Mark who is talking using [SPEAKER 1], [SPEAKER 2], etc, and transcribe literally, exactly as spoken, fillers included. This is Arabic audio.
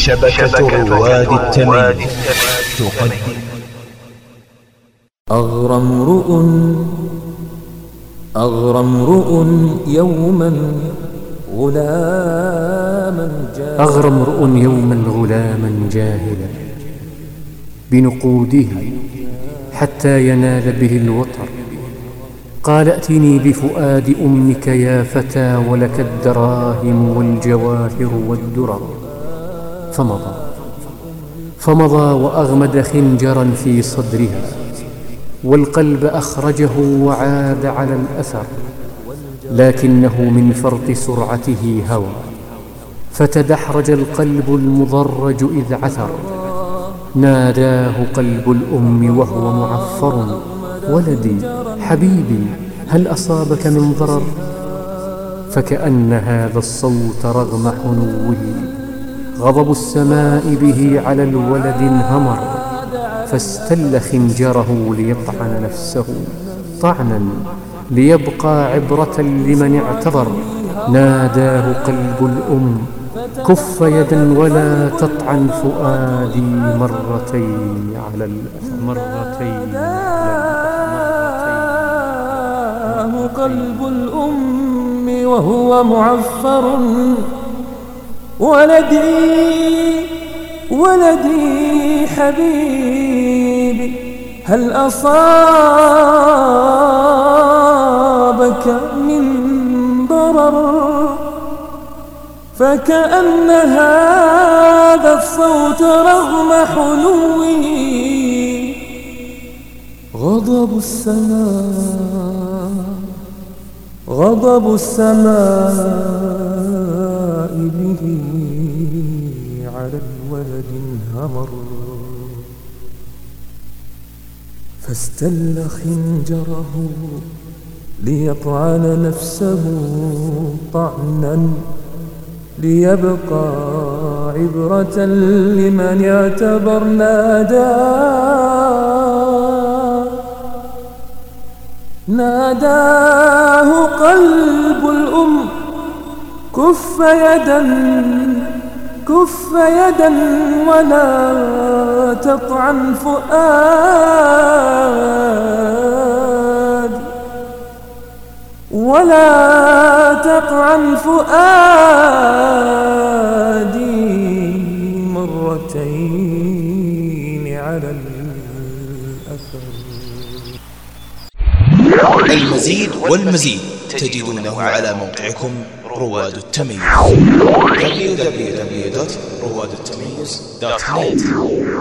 [SPEAKER 1] شبكة رواد التمييز تقدم
[SPEAKER 2] أغرى امرؤ أغرى امرؤ يوما غلاما جاهلا
[SPEAKER 3] أغرى امرؤ يوما غلاما جاهلا بنقوده حتى ينال به الوطر. قال ائتني بفؤاد أمك يا فتى ولك الدراهم والجواهر والدرر. فمضى فمضى وأغمد خنجرا في صدرها، والقلب أخرجه وعاد على الأثر، لكنه من فرط سرعته هوى، فتدحرج القلب المضرج إذ عثر. ناداه قلب الأم وهو معفر: ولدي حبيبي هل أصابك من ضرر؟ فكأن هذا الصوت رغم حنوه غضب السماء به على الولد انهمر، فاستل خنجره ليطعن نفسه طعنا ليبقى عبرة لمن اعتذر. ناداه قلب الأم: كف يدا ولا تطعن فؤادي مرتين على الأثر. مرتين
[SPEAKER 2] ناداه قلب الأم وهو معفر: ولدي ولدي حبيبي هل أصابك من ضرر؟ فكأن هذا الصوت رغم حنوه غضب السماء غضب السماء به على الولد انهمر، فاستل خنجره ليطعن نفسه طعنا ليبقى عبرة لمن اعتبر. ناداه ناداه قلب الأم: كف يدا كف يدا ولا تطعن فؤادي ولا تطعن فؤادي مرتين على الأثر.
[SPEAKER 1] المزيد والمزيد تجدونه على موقعكم رواد التمييز دبليو دبليو دبليو دوت رواد التمييز دوت نت.